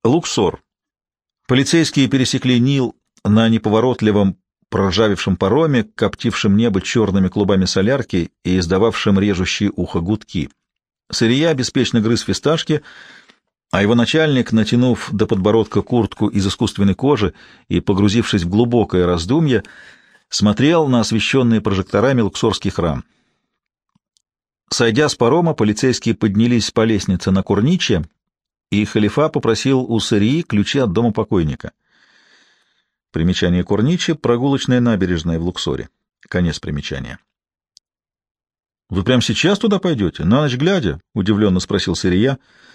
Луксор. Полицейские пересекли Нил на неповоротливом, проржавевшем пароме, коптившем небо черными клубами солярки и издававшем режущие ухо гудки. Сырия беспечно грыз фисташки, а его начальник, натянув до подбородка куртку из искусственной кожи и погрузившись в глубокое раздумье, смотрел на освещенный прожекторами луксорский храм. Сойдя с парома, полицейские поднялись по лестнице на Корниче, и халифа попросил у Сырии ключи от дома покойника. Примечание Корниче — прогулочная набережная в Луксоре. Конец примечания. — Вы прямо сейчас туда пойдете? На ночь глядя? — удивленно спросил Сырия.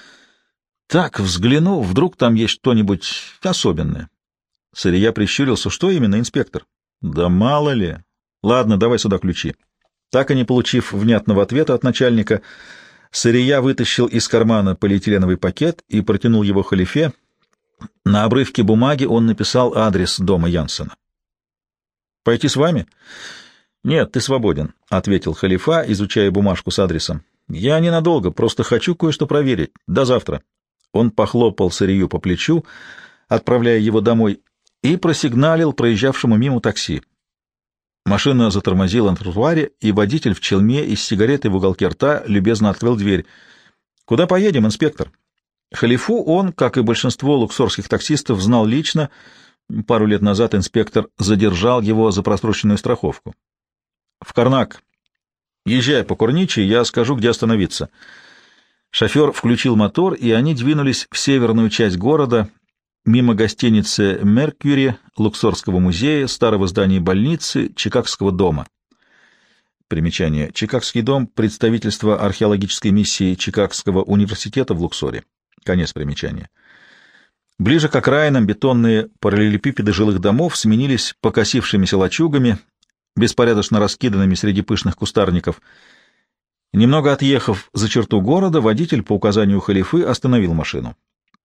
— Так, взгляну, вдруг там есть что-нибудь особенное. Сырия прищурился. — Что именно, инспектор? — Да мало ли. — Ладно, давай сюда ключи. Так и не получив внятного ответа от начальника, Сырия вытащил из кармана полиэтиленовый пакет и протянул его халифе. На обрывке бумаги он написал адрес дома Янсена. — Пойти с вами? — Нет, ты свободен, — ответил халифа, изучая бумажку с адресом. — Я ненадолго, просто хочу кое-что проверить. До завтра. Он похлопал Сырию по плечу, отправляя его домой, и просигналил проезжавшему мимо такси. Машина затормозила на тротуаре, и водитель в челме и с сигаретой в уголке рта любезно открыл дверь. — Куда поедем, инспектор? Халифу он, как и большинство луксорских таксистов, знал лично. Пару лет назад инспектор задержал его за просроченную страховку. — В Карнак. Езжай по Корниче, я скажу, где остановиться. Шофер включил мотор, и они двинулись в северную часть города, мимо гостиницы «Меркьюри», Луксорского музея, старого здания больницы, Чикагского дома. Примечание. Чикагский дом — представительство археологической миссии Чикагского университета в Луксоре. Конец примечания. Ближе к окраинам бетонные параллелепипеды жилых домов сменились покосившимися лачугами, беспорядочно раскиданными среди пышных кустарников. Немного отъехав за черту города, водитель по указанию халифы остановил машину.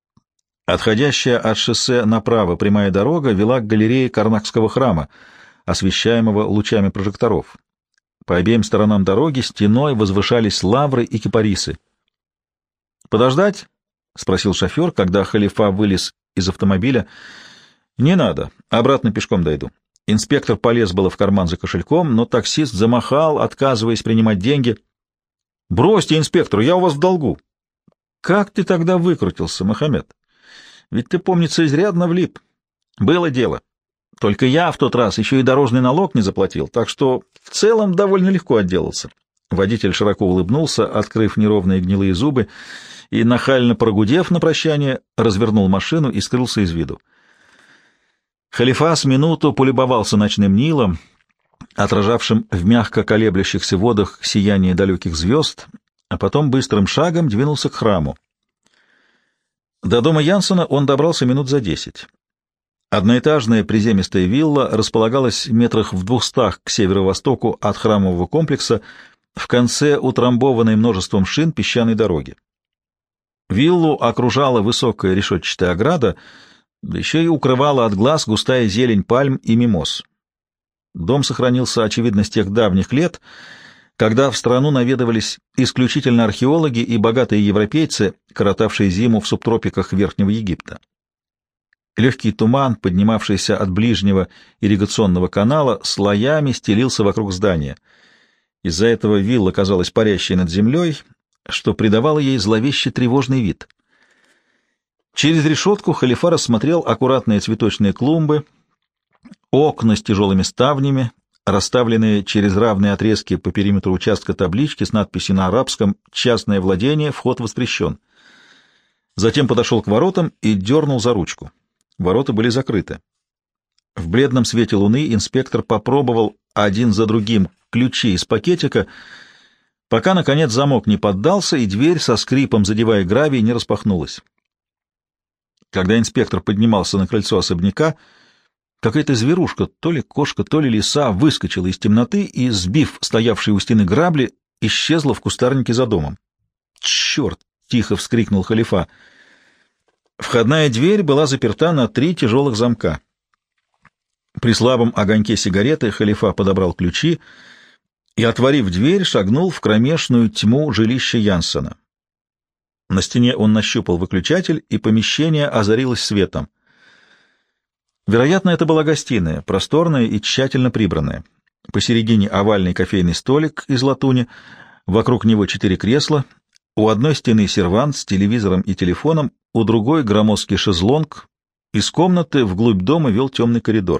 Отходящая от шоссе направо прямая дорога вела к галерее Карнакского храма, освещаемого лучами прожекторов. По обеим сторонам дороги стеной возвышались лавры и кипарисы. «Подождать?» — спросил шофер, когда халифа вылез из автомобиля. «Не надо, обратно пешком дойду». Инспектор полез было в карман за кошельком, но таксист замахал, отказываясь принимать деньги. «Бросьте, инспектор, я у вас в долгу». «Как ты тогда выкрутился, Мохаммед? Ведь ты, помнится, изрядно влип. Было дело. Только я в тот раз еще и дорожный налог не заплатил, так что в целом довольно легко отделался». Водитель широко улыбнулся, открыв неровные гнилые зубы, и, нахально прогудев на прощание, развернул машину и скрылся из виду. Халифа с минуту полюбовался ночным Нилом, отражавшим в мягко колеблющихся водах сияние далеких звезд, а потом быстрым шагом двинулся к храму. До дома Янсена он добрался минут за 10. Одноэтажная приземистая вилла располагалась метрах в 200 к северо-востоку от храмового комплекса, в конце утрамбованной множеством шин песчаной дороги. Виллу окружала высокая решетчатая ограда, да еще и укрывала от глаз густая зелень пальм и мимоз. Дом сохранился, очевидно, с тех давних лет, когда в страну наведывались исключительно археологи и богатые европейцы, коротавшие зиму в субтропиках Верхнего Египта. Легкий туман, поднимавшийся от ближнего ирригационного канала, слоями стелился вокруг здания. Из-за этого вилла казалась парящей над землей, что придавало ей зловеще тревожный вид. Через решетку халифа рассмотрел аккуратные цветочные клумбы, окна с тяжелыми ставнями, расставленные через равные отрезки по периметру участка таблички с надписью на арабском «Частное владение, вход воспрещен». Затем подошел к воротам и дернул за ручку. Ворота были закрыты. В бледном свете луны инспектор попробовал один за другим ключи из пакетика, пока, наконец, замок не поддался, и дверь, со скрипом задевая гравий, не распахнулась. Когда инспектор поднимался на крыльцо особняка, какая-то зверушка, то ли кошка, то ли лиса, выскочила из темноты и, сбив стоявшие у стены грабли, исчезла в кустарнике за домом. «Черт!» — тихо вскрикнул халифа. Входная дверь была заперта на 3 тяжелых замка. При слабом огоньке сигареты халифа подобрал ключи и, отворив дверь, шагнул в кромешную тьму жилища Янсена. На стене он нащупал выключатель, и помещение озарилось светом. Вероятно, это была гостиная, просторная и тщательно прибранная. Посередине овальный кофейный столик из латуни, вокруг него 4 кресла, у одной стены сервант с телевизором и телефоном, у другой громоздкий шезлонг. Из комнаты вглубь дома вел темный коридор.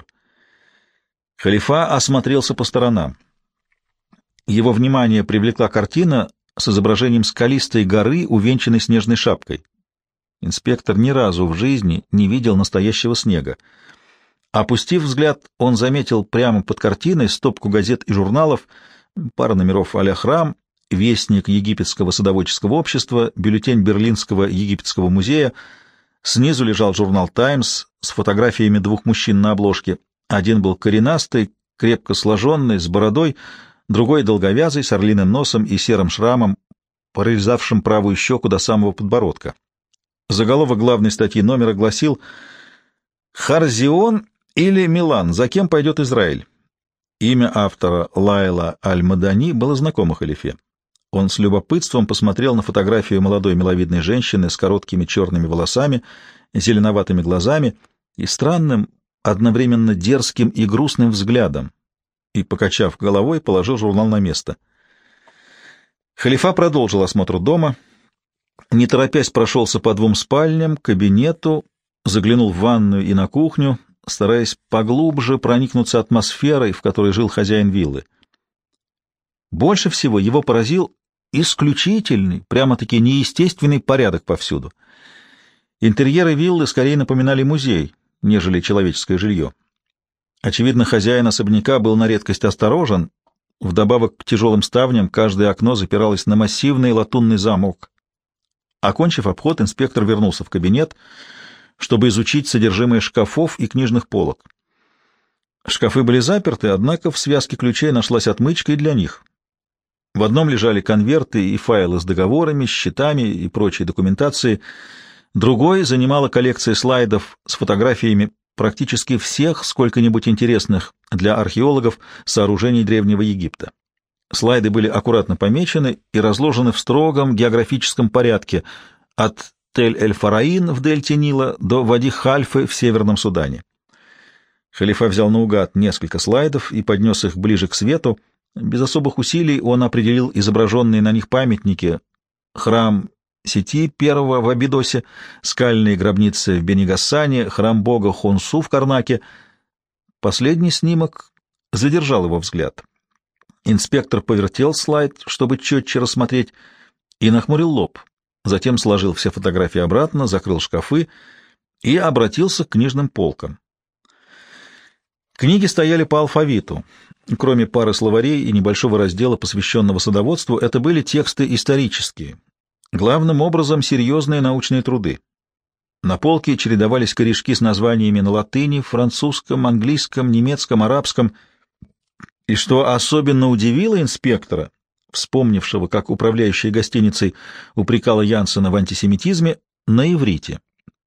Халифа осмотрелся по сторонам. Его внимание привлекла картина с изображением скалистой горы, увенчанной снежной шапкой. Инспектор ни разу в жизни не видел настоящего снега. Опустив взгляд, он заметил прямо под картиной стопку газет и журналов, пара номеров а-ля «Храм», вестник Египетского садоводческого общества, бюллетень Берлинского египетского музея. Снизу лежал журнал «Таймс» с фотографиями 2 мужчин на обложке. Один был коренастый, крепко сложенный, с бородой, другой долговязый, с орлиным носом и серым шрамом, прорезавшим правую щеку до самого подбородка. Заголовок главной статьи номера гласил: «Харзион или Милан? За кем пойдет Израиль?» Имя автора Лайла Аль-Мадани было знакомо халифе. Он с любопытством посмотрел на фотографию молодой миловидной женщины с короткими черными волосами, зеленоватыми глазами и странным, одновременно дерзким и грустным взглядом, и, покачав головой, положил журнал на место. Халифа продолжил осмотр дома, не торопясь прошелся по 2 спальням, кабинету, заглянул в ванную и на кухню, стараясь поглубже проникнуться атмосферой, в которой жил хозяин виллы. Больше всего его поразил исключительный, прямо-таки неестественный порядок повсюду. Интерьеры виллы скорее напоминали музей, нежели человеческое жилье. Очевидно, хозяин особняка был на редкость осторожен, вдобавок к тяжелым ставням каждое окно запиралось на массивный латунный замок. Окончив обход, инспектор вернулся в кабинет, чтобы изучить содержимое шкафов и книжных полок. Шкафы были заперты, однако в связке ключей нашлась отмычка и для них. В одном лежали конверты и файлы с договорами, счетами и прочей документацией, другой занимала коллекция слайдов с фотографиями практически всех сколько-нибудь интересных для археологов сооружений Древнего Египта. Слайды были аккуратно помечены и разложены в строгом географическом порядке от Тель-эль-Фараин в дельте Нила до Вади-Хальфы в Северном Судане. Халифа взял наугад несколько слайдов и поднес их ближе к свету. Без особых усилий он определил изображенные на них памятники: храм Сети I в Абидосе, скальные гробницы в Бени-Гассане, храм бога Хонсу в Карнаке. Последний снимок задержал его взгляд. Инспектор повертел слайд, чтобы четче рассмотреть, и нахмурил лоб. Затем сложил все фотографии обратно, закрыл шкафы и обратился к книжным полкам. Книги стояли по алфавиту. Кроме пары словарей и небольшого раздела, посвященного садоводству, это были тексты исторические, главным образом серьезные научные труды. На полке чередовались корешки с названиями на латыни, французском, английском, немецком, арабском. И что особенно удивило инспектора, вспомнившего, как управляющая гостиницей упрекала Янсена в антисемитизме, на иврите.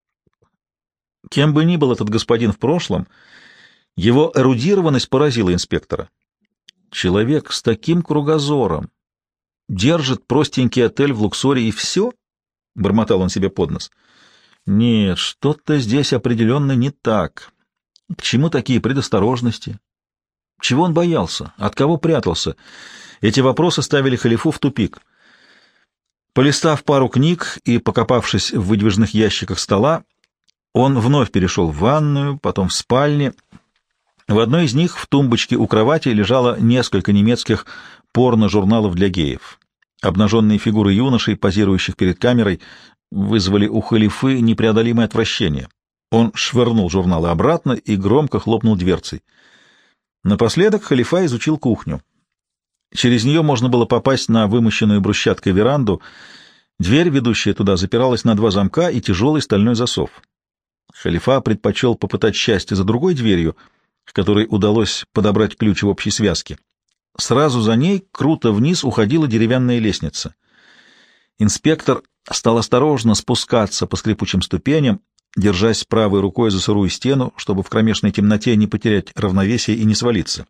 Кем бы ни был этот господин в прошлом, его эрудированность поразила инспектора. Человек с таким кругозором держит простенький отель в Луксоре и все? — бормотал он себе под нос. Нет, что-то здесь определенно не так. К чему такие предосторожности? Чего он боялся? От кого прятался? Эти вопросы ставили халифу в тупик. Полистав пару книг и покопавшись в выдвижных ящиках стола, он вновь перешел в ванную, потом в спальне. В одной из них в тумбочке у кровати лежало несколько немецких порно-журналов для геев. Обнаженные фигуры юношей, позирующих перед камерой, вызвали у халифы непреодолимое отвращение. Он швырнул журналы обратно и громко хлопнул дверцей. Напоследок халифа изучил кухню. Через нее можно было попасть на вымощенную брусчаткой веранду. Дверь, ведущая туда, запиралась на 2 замка и тяжелый стальной засов. Халифа предпочел попытать счастье за другой дверью, к которой удалось подобрать ключ в общей связке. Сразу за ней круто вниз уходила деревянная лестница. Инспектор стал осторожно спускаться по скрипучим ступеням, держась правой рукой за сырую стену, чтобы в кромешной темноте не потерять равновесие и не свалиться.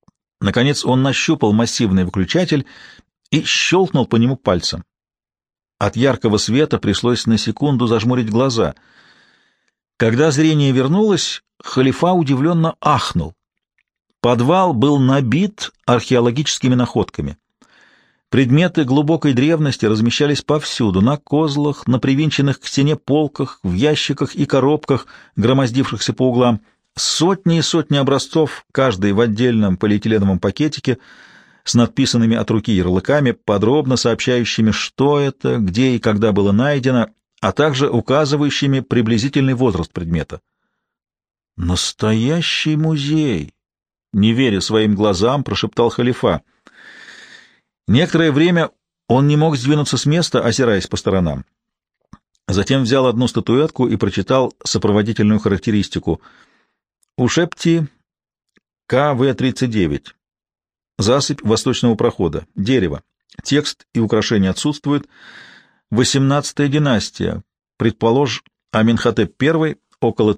Наконец он нащупал массивный выключатель и щелкнул по нему пальцем. От яркого света пришлось на секунду зажмурить глаза. Когда зрение вернулось, халифа удивленно ахнул. Подвал был набит археологическими находками. Предметы глубокой древности размещались повсюду: на козлах, на привинченных к стене полках, в ящиках и коробках, громоздившихся по углам. Сотни и сотни образцов, каждый в отдельном полиэтиленовом пакетике, с надписанными от руки ярлыками, подробно сообщающими, что это, где и когда было найдено, а также указывающими приблизительный возраст предмета. «Настоящий музей!» — не веря своим глазам, прошептал халифа. Некоторое время он не мог сдвинуться с места, озираясь по сторонам. Затем взял одну статуэтку и прочитал сопроводительную характеристику. Ушепти КВ-39. Засыпь восточного прохода. Дерево. Текст и украшения отсутствуют. 18-я династия. Предположь, Аменхотеп I, около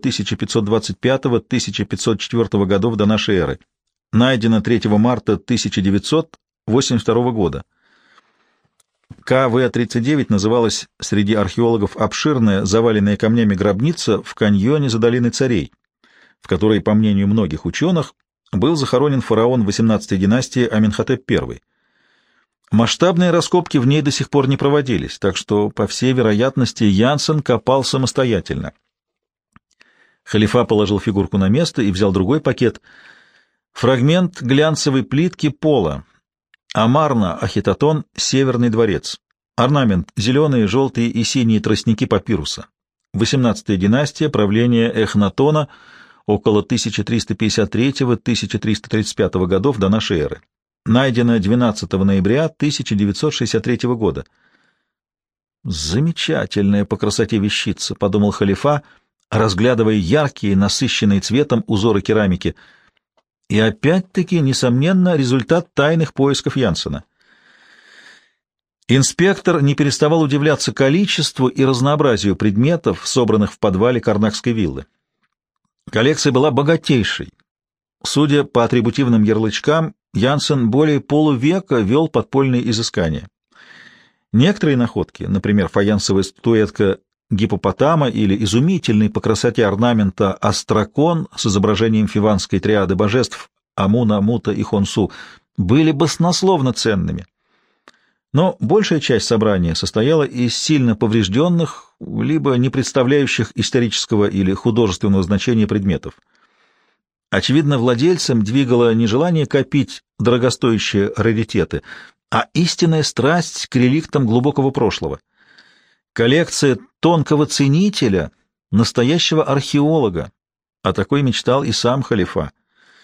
1525-1504 годов до нашей эры. Найдено 3 марта 1982 года. КВ-39 называлась среди археологов обширная, заваленная камнями гробница в каньоне за долиной царей, в которой, по мнению многих ученых, был захоронен фараон 18-й династии Аменхотеп I. Масштабные раскопки в ней до сих пор не проводились, так что, по всей вероятности, Янсен копал самостоятельно. Халифа положил фигурку на место и взял другой пакет. Фрагмент глянцевой плитки пола. Амарна, Ахитотон, Северный дворец. Орнамент — зеленые, желтые и синие тростники папируса. 18-я династия, правление Эхнатона, около 1353-1335 годов до нашей эры. Найдено 12 ноября 1963 года. «Замечательная по красоте вещица», — подумал халифа, разглядывая яркие, насыщенные цветом узоры керамики. И опять-таки, несомненно, результат тайных поисков Янсена. Инспектор не переставал удивляться количеству и разнообразию предметов, собранных в подвале Карнакской виллы. Коллекция была богатейшей. Судя по атрибутивным ярлычкам, Янсен более полувека вел подпольные изыскания. Некоторые находки, например, фаянсовая статуэтка гиппопотама или изумительный по красоте орнамента острокон с изображением фиванской триады божеств Амуна, Мута и Хонсу, были баснословно ценными. Но большая часть собрания состояла из сильно поврежденных, либо не представляющих исторического или художественного значения предметов. Очевидно, владельцем двигало не желание копить дорогостоящие раритеты, а истинная страсть к реликтам глубокого прошлого. Коллекция тонкого ценителя, настоящего археолога, о такой мечтал и сам халифа.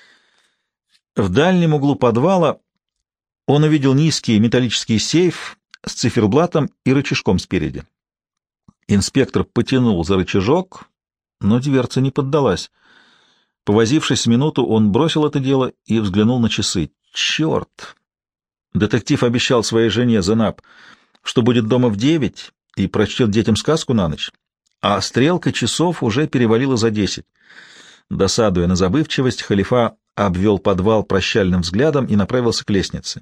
В дальнем углу подвала он увидел низкий металлический сейф с циферблатом и рычажком спереди. Инспектор потянул за рычажок, но дверца не поддалась. Повозившись с минуту, он бросил это дело и взглянул на часы. Черт! Детектив обещал своей жене Зенаб, что будет дома в 9 и прочтет детям сказку на ночь, а стрелка часов уже перевалила за 10. Досадуя на забывчивость, халифа обвел подвал прощальным взглядом и направился к лестнице.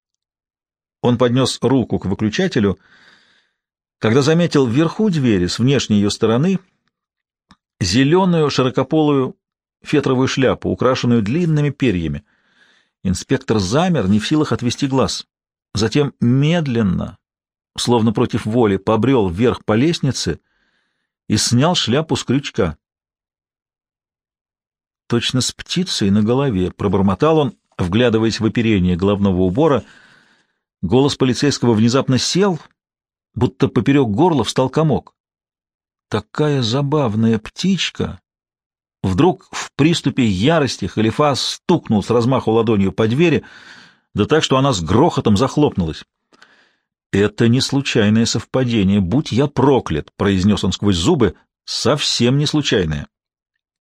Он поднес руку к выключателю, когда заметил вверху двери с внешней ее стороны зеленую широкополую фетровую шляпу, украшенную длинными перьями. Инспектор замер, не в силах отвести глаз. Затем медленно, словно против воли, побрел вверх по лестнице и снял шляпу с крючка. Точно с птицей на голове, пробормотал он, вглядываясь в оперение головного убора. Голос полицейского внезапно сел, будто поперек горла встал комок. Такая забавная птичка! Вдруг в приступе ярости халифа стукнул с размаху ладонью по двери, да так, что она с грохотом захлопнулась. «Это не случайное совпадение, будь я проклят», — произнес он сквозь зубы, — «совсем не случайное».